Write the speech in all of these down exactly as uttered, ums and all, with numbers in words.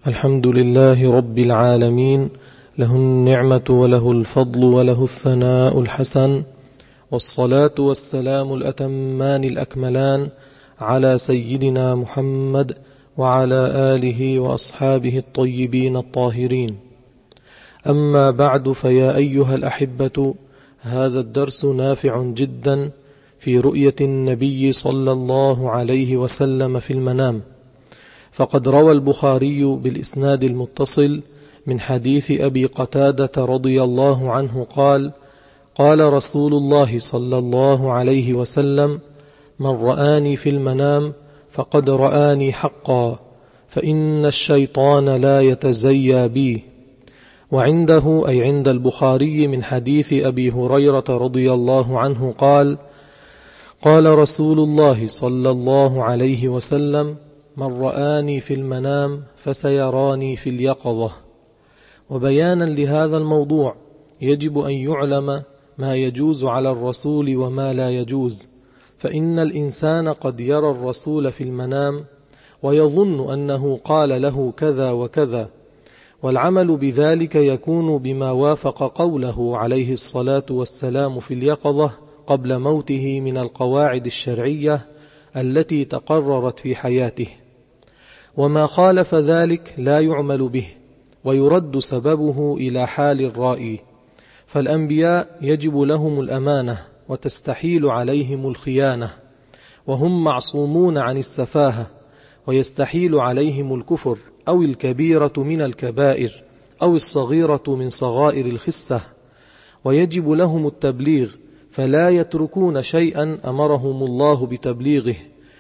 الحمد لله رب العالمين، له النعمة وله الفضل وله الثناء الحسن، والصلاة والسلام الأتمان الأكملان على سيدنا محمد وعلى آله وأصحابه الطيبين الطاهرين. أما بعد، فيا أيها الأحبة، هذا الدرس نافع جدا في رؤية النبي صلى الله عليه وسلم في المنام. فقد روى البخاري بالإسناد المتصل من حديث أبي قتادة رضي الله عنه قال: قال رسول الله صلى الله عليه وسلم: من رآني في المنام فقد رآني حقا، فإن الشيطان لا يتزيى بي. وعنده أي عند البخاري من حديث أبي هريرة رضي الله عنه قال: قال رسول الله صلى الله عليه وسلم: من رآني في المنام فسيراني في اليقظة. وبيانا لهذا الموضوع يجب أن يعلم ما يجوز على الرسول وما لا يجوز، فإن الإنسان قد يرى الرسول في المنام ويظن أنه قال له كذا وكذا، والعمل بذلك يكون بما وافق قوله عليه الصلاة والسلام في اليقظة قبل موته من القواعد الشرعية التي تقررت في حياته، وما خالف ذلك لا يعمل به ويرد سببه إلى حال الرائي. فالأنبياء يجب لهم الأمانة وتستحيل عليهم الخيانة، وهم معصومون عن السفاهة، ويستحيل عليهم الكفر أو الكبيرة من الكبائر أو الصغيرة من صغائر الخسة، ويجب لهم التبليغ، فلا يتركون شيئا أمرهم الله بتبليغه،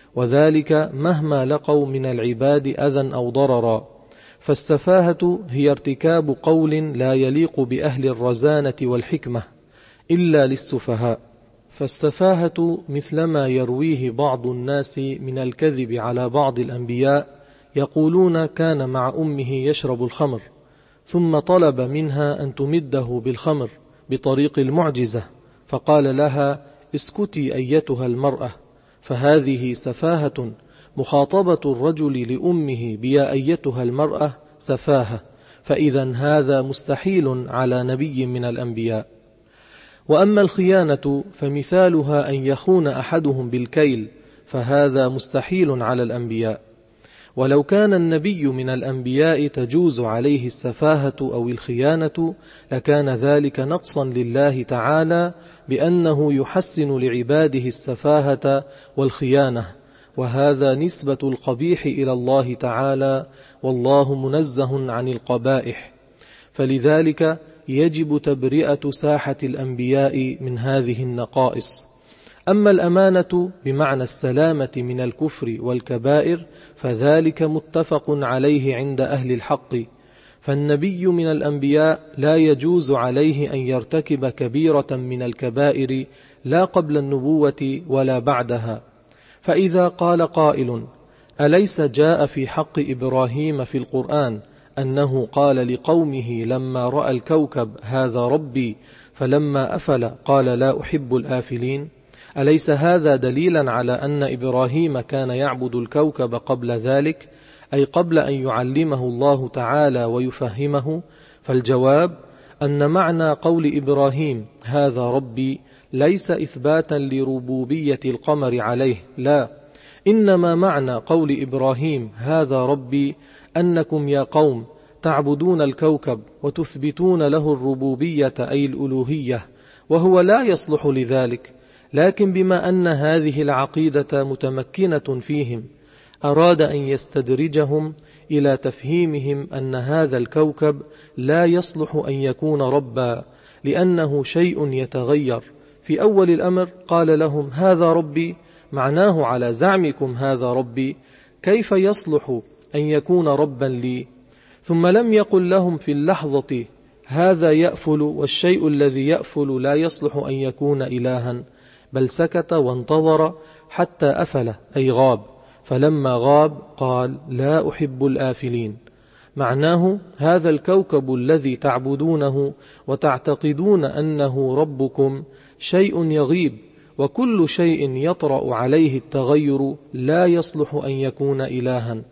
وذلك مهما لقوا من العباد أذى أو ضررا. فالسفاهة هي ارتكاب قول لا يليق بأهل الرزانة والحكمة إلا للسفهاء. فالسفاهة مثلما يرويه بعض الناس من الكذب على بعض الأنبياء، يقولون: كان مع أمه يشرب الخمر، ثم طلب منها أن تمده بالخمر بطريق المعجزة، فقال لها: اسكتي أيتها المرأة. فهذه سفاهة. مخاطبة الرجل لأمه بيا أيتها المرأة سفاهة، فإذا هذا مستحيل على نبي من الأنبياء. وأما الخيانة فمثالها أن يخون أحدهم بالكيل، فهذا مستحيل على الأنبياء. ولو كان النبي من الأنبياء تجوز عليه السفاهة أو الخيانة لكان ذلك نقصا لله تعالى، بأنه يحسن لعباده السفاهة والخيانة، وهذا نسبة القبيح إلى الله تعالى، والله منزه عن القبائح. فلذلك يجب تبرئة ساحة الأنبياء من هذه النقائص. أما الأمانة بمعنى السلامة من الكفر والكبائر فذلك متفق عليه عند أهل الحق، فالنبي من الأنبياء لا يجوز عليه أن يرتكب كبيرة من الكبائر لا قبل النبوة ولا بعدها. فإذا قال قائل: أليس جاء في حق إبراهيم في القرآن أنه قال لقومه لما رأى الكوكب هذا ربي، فلما أفل قال لا أحب الآفلين؟ أليس هذا دليلا على أن إبراهيم كان يعبد الكوكب قبل ذلك، أي قبل أن يعلمه الله تعالى ويفهمه؟ فالجواب أن معنى قول إبراهيم هذا ربي ليس إثباتا لربوبية القمر عليه، لا، إنما معنى قول إبراهيم هذا ربي أنكم يا قوم تعبدون الكوكب وتثبتون له الربوبية أي الألوهية، وهو لا يصلح لذلك، لكن بما أن هذه العقيدة متمكنة فيهم أراد أن يستدرجهم إلى تفهيمهم أن هذا الكوكب لا يصلح أن يكون ربا، لأنه شيء يتغير. في أول الأمر قال لهم هذا ربي، معناه على زعمكم هذا ربي، كيف يصلح أن يكون ربا لي؟ ثم لم يقل لهم في اللحظة هذا يأفل، والشيء الذي يأفل لا يصلح أن يكون إلها، بل سكت وانتظر حتى أفل أي غاب، فلما غاب قال لا أحب الآفلين. معناه هذا الكوكب الذي تعبدونه وتعتقدون أنه ربكم شيء يغيب، وكل شيء يطرأ عليه التغير لا يصلح أن يكون إلها،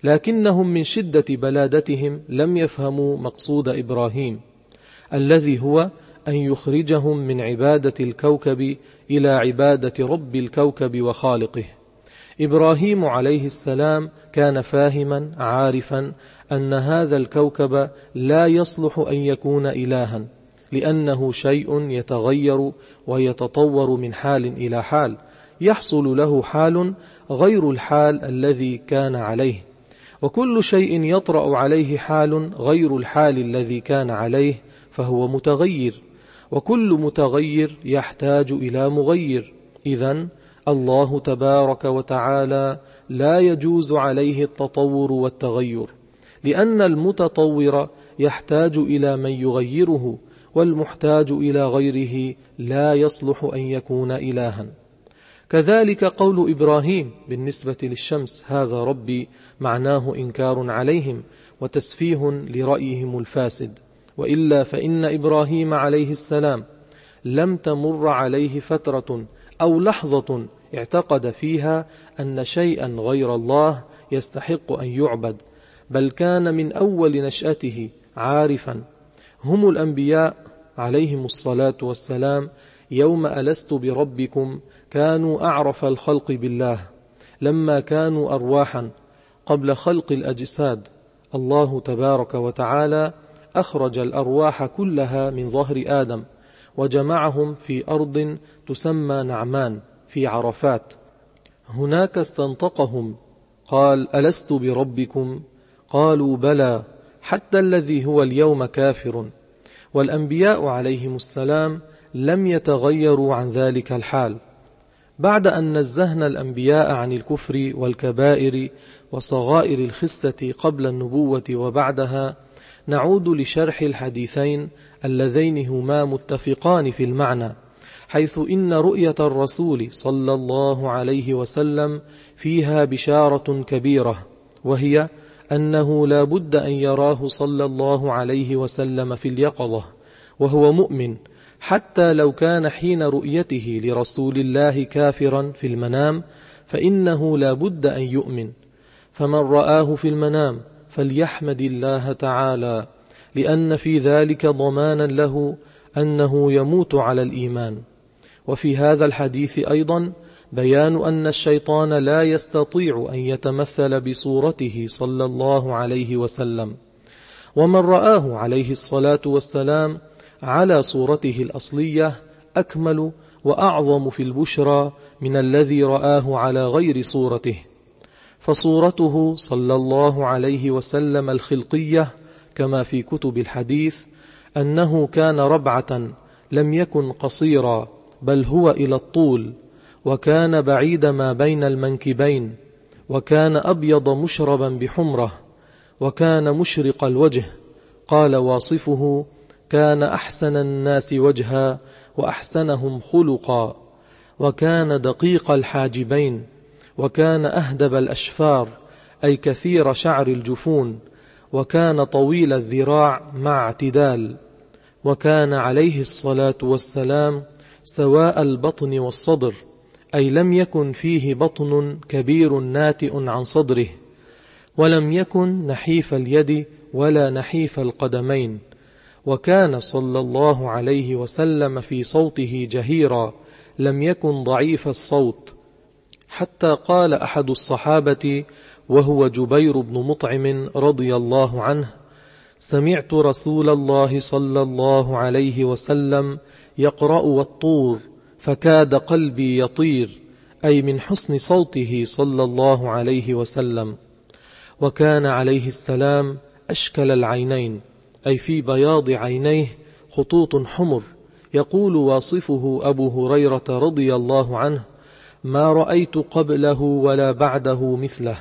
لكنهم من شدة بلادتهم لم يفهموا مقصود إبراهيم الذي هو أن يخرجهم من عبادة الكوكب إلى عبادة رب الكوكب وخالقه. إبراهيم عليه السلام كان فاهما عارفا أن هذا الكوكب لا يصلح أن يكون إلها، لأنه شيء يتغير ويتطور من حال إلى حال، يحصل له حال غير الحال الذي كان عليه، وكل شيء يطرأ عليه حال غير الحال الذي كان عليه فهو متغير، وكل متغير يحتاج إلى مغير. إذن الله تبارك وتعالى لا يجوز عليه التطور والتغير، لأن المتطور يحتاج إلى من يغيره، والمحتاج إلى غيره لا يصلح أن يكون إلها. كذلك قول إبراهيم بالنسبة للشمس هذا ربي معناه إنكار عليهم وتسفيه لرأيهم الفاسد، وإلا فإن إبراهيم عليه السلام لم تمر عليه فترة أو لحظة اعتقد فيها أن شيئا غير الله يستحق أن يعبد، بل كان من أول نشأته عارفا. هم الأنبياء عليهم الصلاة والسلام يوم ألست بربكم كانوا أعرف الخلق بالله، لما كانوا أرواحا قبل خلق الأجساد. الله تبارك وتعالى أخرج الأرواح كلها من ظهر آدم وجمعهم في أرض تسمى نعمان في عرفات، هناك استنطقهم قال ألست بربكم؟ قالوا بلى، حتى الذي هو اليوم كافر. والأنبياء عليهم السلام لم يتغيروا عن ذلك الحال. بعد أن نزهنا الأنبياء عن الكفر والكبائر وصغائر الخسة قبل النبوة وبعدها، نعود لشرح الحديثين اللذين هما متفقان في المعنى، حيث إن رؤية الرسول صلى الله عليه وسلم فيها بشارة كبيرة، وهي أنه لا بد أن يراه صلى الله عليه وسلم في اليقظة وهو مؤمن، حتى لو كان حين رؤيته لرسول الله كافرا في المنام فإنه لا بد أن يؤمن. فمن رآه في المنام فليحمد الله تعالى، لأن في ذلك ضمانا له أنه يموت على الإيمان. وفي هذا الحديث أيضا بيان أن الشيطان لا يستطيع أن يتمثل بصورته صلى الله عليه وسلم. ومن رآه عليه الصلاة والسلام على صورته الأصلية أكمل وأعظم في البشرى من الذي رآه على غير صورته. فصورته صلى الله عليه وسلم الخلقية كما في كتب الحديث أنه كان ربعة، لم يكن قصيرا بل هو إلى الطول، وكان بعيد ما بين المنكبين، وكان أبيض مشربا بحمرة، وكان مشرق الوجه. قال واصفه كان أحسن الناس وجها وأحسنهم خلقا، وكان دقيق الحاجبين، وكان أهدب الأشفار أي كثير شعر الجفون، وكان طويل الذراع مع اعتدال، وكان عليه الصلاة والسلام سواء البطن والصدر، أي لم يكن فيه بطن كبير ناتئ عن صدره، ولم يكن نحيف اليد ولا نحيف القدمين. وكان صلى الله عليه وسلم في صوته جهيرا، لم يكن ضعيف الصوت، حتى قال أحد الصحابة وهو جبير بن مطعم رضي الله عنه: سمعت رسول الله صلى الله عليه وسلم يقرأ والطور فكاد قلبي يطير، أي من حسن صوته صلى الله عليه وسلم. وكان عليه السلام أشكل العينين، أي في بياض عينيه خطوط حمر. يقول واصفه أبو هريرة رضي الله عنه: ما رأيت قبله ولا بعده مثله.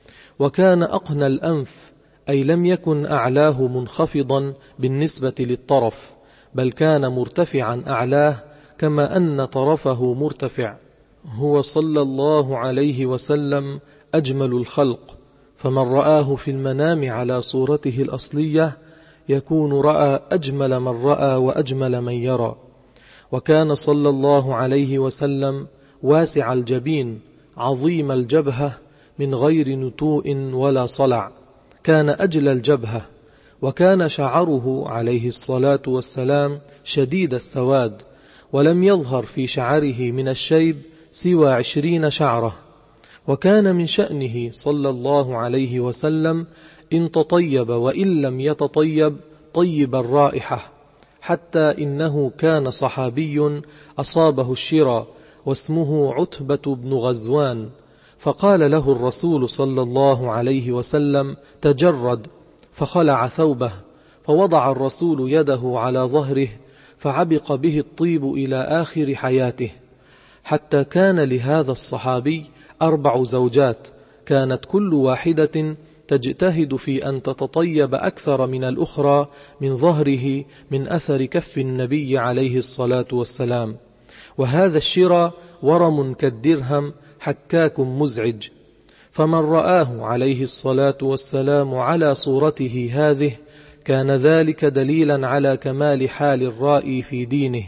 وكان أقنى الأنف، أي لم يكن أعلاه منخفضا بالنسبة للطرف، بل كان مرتفعا أعلاه كما أن طرفه مرتفع. هو صلى الله عليه وسلم أجمل الخلق، فمن رآه في المنام على صورته الأصلية يكون رأى أجمل من رأى وأجمل من يرى. وكان صلى الله عليه وسلم واسع الجبين عظيم الجبهة من غير نتوء ولا صلع، كان أجل الجبهة، وكان شعره عليه الصلاة والسلام شديد السواد، ولم يظهر في شعره من الشيب سوى عشرين شعرة. وكان من شأنه صلى الله عليه وسلم إن تطيب وإن لم يتطيب طيب الرائحة، حتى إنه كان صحابي أصابه الشرى واسمه عتبة بن غزوان، فقال له الرسول صلى الله عليه وسلم: تجرد، فخلع ثوبه، فوضع الرسول يده على ظهره فعبق به الطيب إلى آخر حياته، حتى كان لهذا الصحابي أربع زوجات، كانت كل واحدة تجتهد في أن تتطيب أكثر من الأخرى من ظهره من أثر كف النبي عليه الصلاة والسلام. وهذا الشرى ورم كالدرهم حكاك مزعج، فمن رآه عليه الصلاة والسلام على صورته هذه كان ذلك دليلا على كمال حال الرائي في دينه.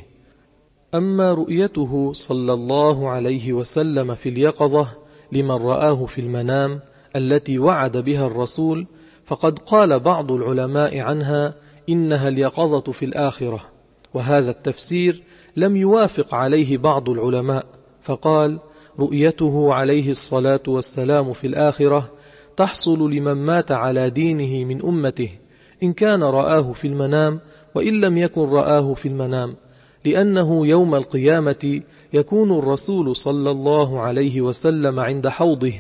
أما رؤيته صلى الله عليه وسلم في اليقظة لمن رآه في المنام التي وعد بها الرسول، فقد قال بعض العلماء عنها إنها اليقظة في الآخرة، وهذا التفسير لم يوافق عليه بعض العلماء، فقال: رؤيته عليه الصلاة والسلام في الآخرة تحصل لمن مات على دينه من أمته، إن كان رآه في المنام وإن لم يكن رآه في المنام، لأنه يوم القيامة يكون الرسول صلى الله عليه وسلم عند حوضه،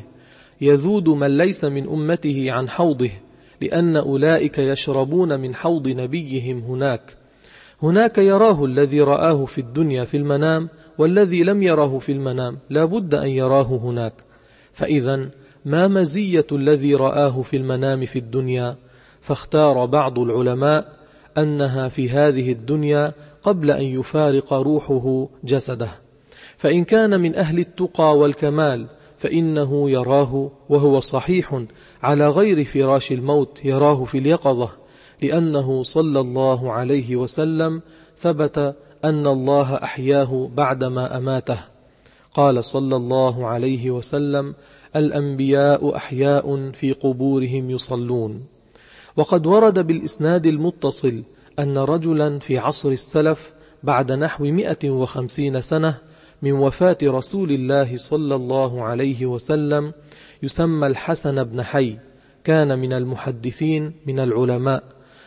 يذود من ليس من أمته عن حوضه، لأن أولئك يشربون من حوض نبيهم هناك. هناك يراه الذي رآه في الدنيا في المنام، والذي لم يره في المنام لا بد أن يراه هناك. فإذا ما مزية الذي رآه في المنام في الدنيا؟ فاختار بعض العلماء أنها في هذه الدنيا قبل أن يفارق روحه جسده، فإن كان من أهل التقى والكمال فإنه يراه وهو صحيح على غير فراش الموت، يراه في اليقظة، لأنه صلى الله عليه وسلم ثبت أن الله أحياه بعدما أماته. قال صلى الله عليه وسلم: الأنبياء أحياء في قبورهم يصلون. وقد ورد بالإسناد المتصل أن رجلا في عصر السلف بعد نحو مئة وخمسين سنة من وفاة رسول الله صلى الله عليه وسلم يسمى الحسن بن حي، كان من المحدثين من العلماء،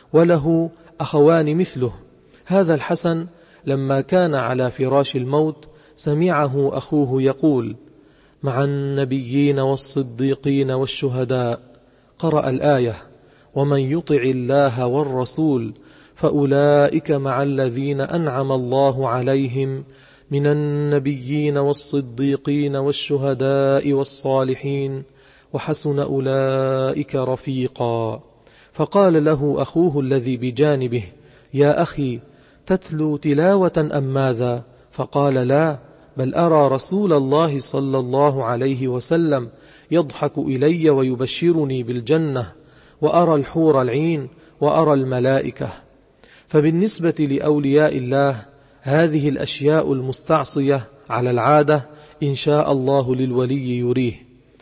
وله أخوان مثله. هذا الحسن لما كان على فراش الموت سمعه أخوه يقول: مع النبيين والصديقين والشهداء، قرأ الآية: ومن يطع الله والرسول فأولئك مع الذين أنعم الله عليهم من النبيين والصديقين والشهداء والصالحين وحسن أولئك رفيقا. فقال له أخوه الذي بجانبه: يا أخي، تتلو تلاوة أم ماذا؟ فقال: لا، بل أرى رسول الله صلى الله عليه وسلم يضحك إلي ويبشرني بالجنة، وأرى الحور العين، وأرى الملائكة. فبالنسبة لأولياء الله هذه الأشياء المستعصية على العادة إن شاء الله للولي يريه.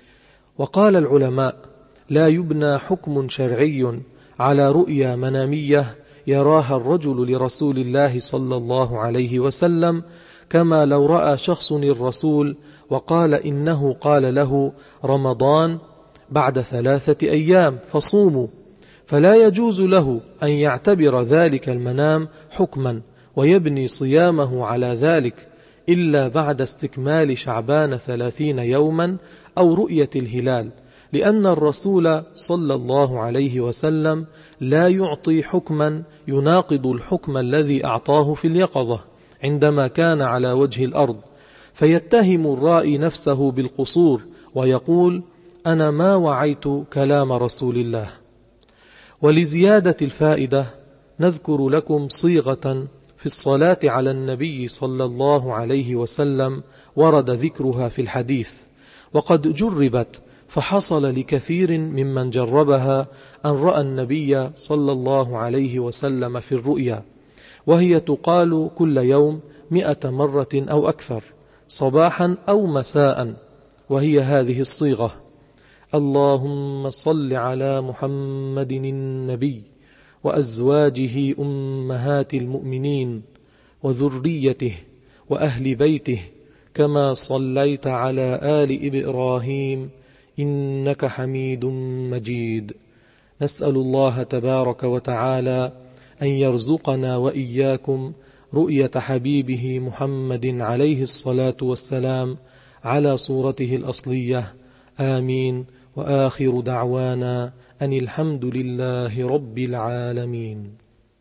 وقال العلماء: لا يبنى حكم شرعي على رؤيا منامية يراها الرجل لرسول الله صلى الله عليه وسلم، كما لو رأى شخص الرسول وقال إنه قال له رمضان بعد ثلاثة أيام فصوموا، فلا يجوز له أن يعتبر ذلك المنام حكما ويبني صيامه على ذلك إلا بعد استكمال شعبان ثلاثين يوما أو رؤية الهلال، لأن الرسول صلى الله عليه وسلم لا يعطي حكما يناقض الحكم الذي أعطاه في اليقظة عندما كان على وجه الأرض، فيتهم الرائي نفسه بالقصور ويقول: أنا ما وعيت كلام رسول الله. ولزيادة الفائدة نذكر لكم صيغة في الصلاة على النبي صلى الله عليه وسلم ورد ذكرها في الحديث، وقد جربت، فحصل لكثير ممن جربها أن رأى النبي صلى الله عليه وسلم في الرؤيا، وهي تقال كل يوم مئة مرة أو أكثر، صباحا أو مساء، وهي هذه الصيغة: اللهم صل على محمد النبي وأزواجه أمهات المؤمنين وذريته وأهل بيته كما صليت على آل إبراهيم إنك حميد مجيد. نسأل الله تبارك وتعالى أن يرزقنا وإياكم رؤية حبيبه محمد عليه الصلاة والسلام على صورته الأصلية. آمين. وآخر دعوانا أن الحمد لله رب العالمين.